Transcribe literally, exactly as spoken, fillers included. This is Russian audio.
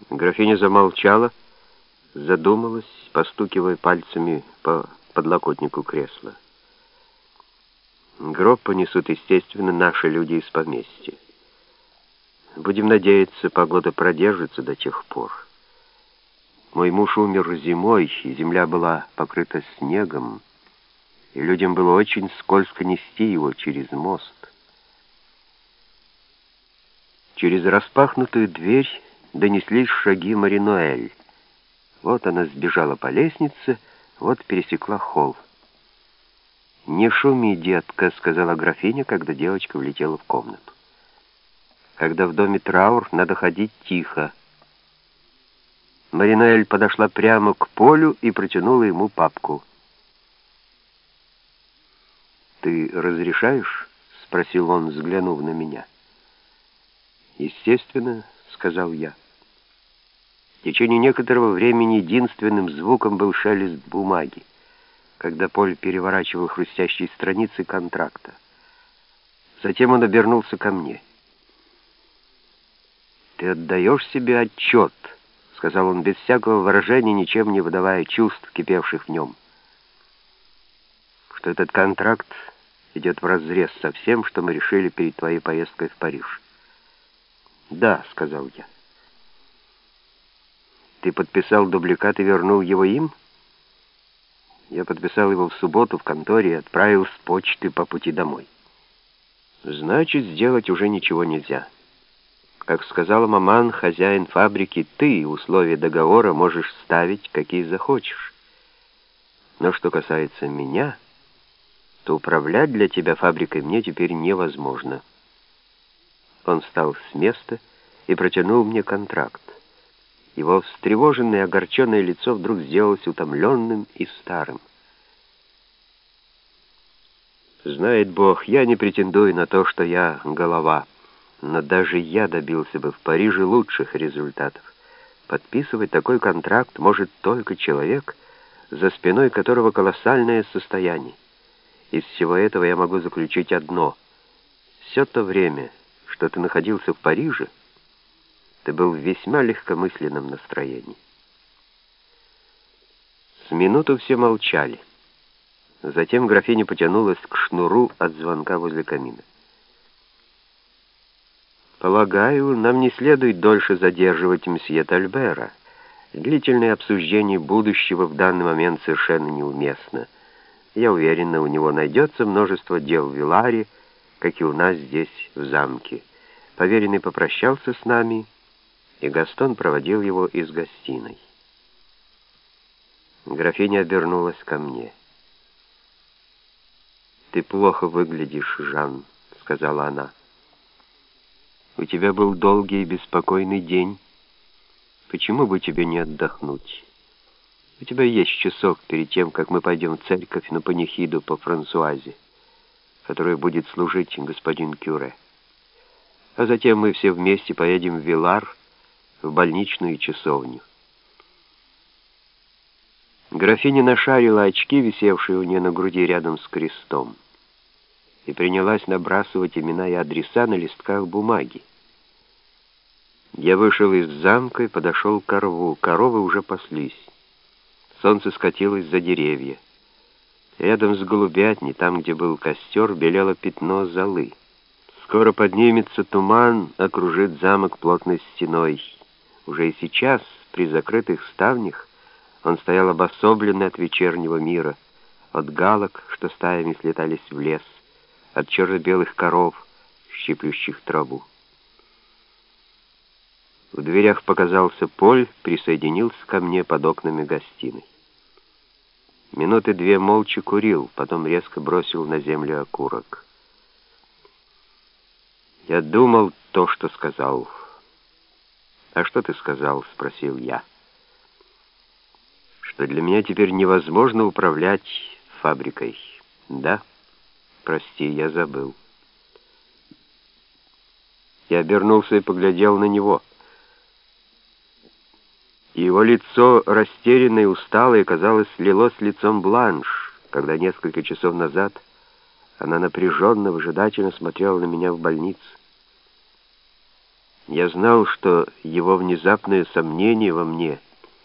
Графиня замолчала, задумалась, постукивая пальцами по подлокотнику кресла. Гроб понесут, естественно, наши люди из поместья. Будем надеяться, погода продержится до тех пор. Мой муж умер зимой, и земля была покрыта снегом, и людям было очень скользко нести его через мост. Через распахнутую дверь донеслись шаги Маринуэль. Вот она сбежала по лестнице, вот пересекла холл. «Не шуми, детка», — сказала графиня, когда девочка влетела в комнату. «Когда в доме траур, надо ходить тихо». Маринуэль подошла прямо к Полю и протянула ему папку. «Ты разрешаешь?» — спросил он, взглянув на меня. «Естественно», — сказал я. В течение некоторого времени единственным звуком был шелест бумаги, когда Поль переворачивал хрустящие страницы контракта. Затем он обернулся ко мне. «Ты отдаешь себе отчет», — сказал он без всякого выражения, ничем не выдавая чувств, кипевших в нем, «что этот контракт идет вразрез со всем, что мы решили перед твоей поездкой в Париж». «Да», — сказал я. «Ты подписал дубликат и вернул его им?» «Я подписал его в субботу в конторе и отправил с почты по пути домой». «Значит, сделать уже ничего нельзя. Как сказала маман, хозяин фабрики, ты условия договора можешь ставить, какие захочешь. Но что касается меня, то управлять для тебя фабрикой мне теперь невозможно». Он встал с места и протянул мне контракт. Его встревоженное и огорченное лицо вдруг сделалось утомленным и старым. «Знает Бог, я не претендую на то, что я голова, но даже я добился бы в Париже лучших результатов. Подписывать такой контракт может только человек, за спиной которого колоссальное состояние. Из всего этого я могу заключить одно. Все то время, что ты находился в Париже, ты был в весьма легкомысленном настроении». С минуту все молчали. Затем графиня потянулась к шнуру от звонка возле камина. «Полагаю, нам не следует дольше задерживать мсье Тальбера. Длительное обсуждение будущего в данный момент совершенно неуместно. Я уверена, у него найдется множество дел в Виларе, как и у нас здесь, в замке». Поверенный попрощался с нами, и Гастон проводил его из гостиной. Графиня обернулась ко мне. «Ты плохо выглядишь, Жан», — сказала она. «У тебя был долгий и беспокойный день. Почему бы тебе не отдохнуть? У тебя есть часок перед тем, как мы пойдем в церковь на панихиду по Франсуазе, которую будет служить господин Кюре. А затем мы все вместе поедем в Вилар, в больничную часовню». Графиня нашарила очки, висевшие у нее на груди рядом с крестом, и принялась набрасывать имена и адреса на листках бумаги. Я вышел из замка и подошел к рву. Коровы уже паслись. Солнце скатилось за деревья. Рядом с голубятней, там, где был костер, белело пятно золы. Скоро поднимется туман, окружит замок плотной стеной. Уже и сейчас, при закрытых ставнях, он стоял обособленный от вечернего мира, от галок, что стаями слетались в лес, от черно-белых коров, щиплющих траву. В дверях показался Поль, присоединился ко мне под окнами гостиной. Минуты две молча курил, потом резко бросил на землю окурок. «Я думал то, что сказал». «А что ты сказал?» — спросил я. «Что для меня теперь невозможно управлять фабрикой». «Да? Прости, я забыл». Я обернулся и поглядел на него. Его лицо, растерянное и усталое, казалось, слилось с лицом Бланш, когда несколько часов назад она напряженно, выжидательно смотрела на меня в больнице. Я знал, что его внезапное сомнение во мне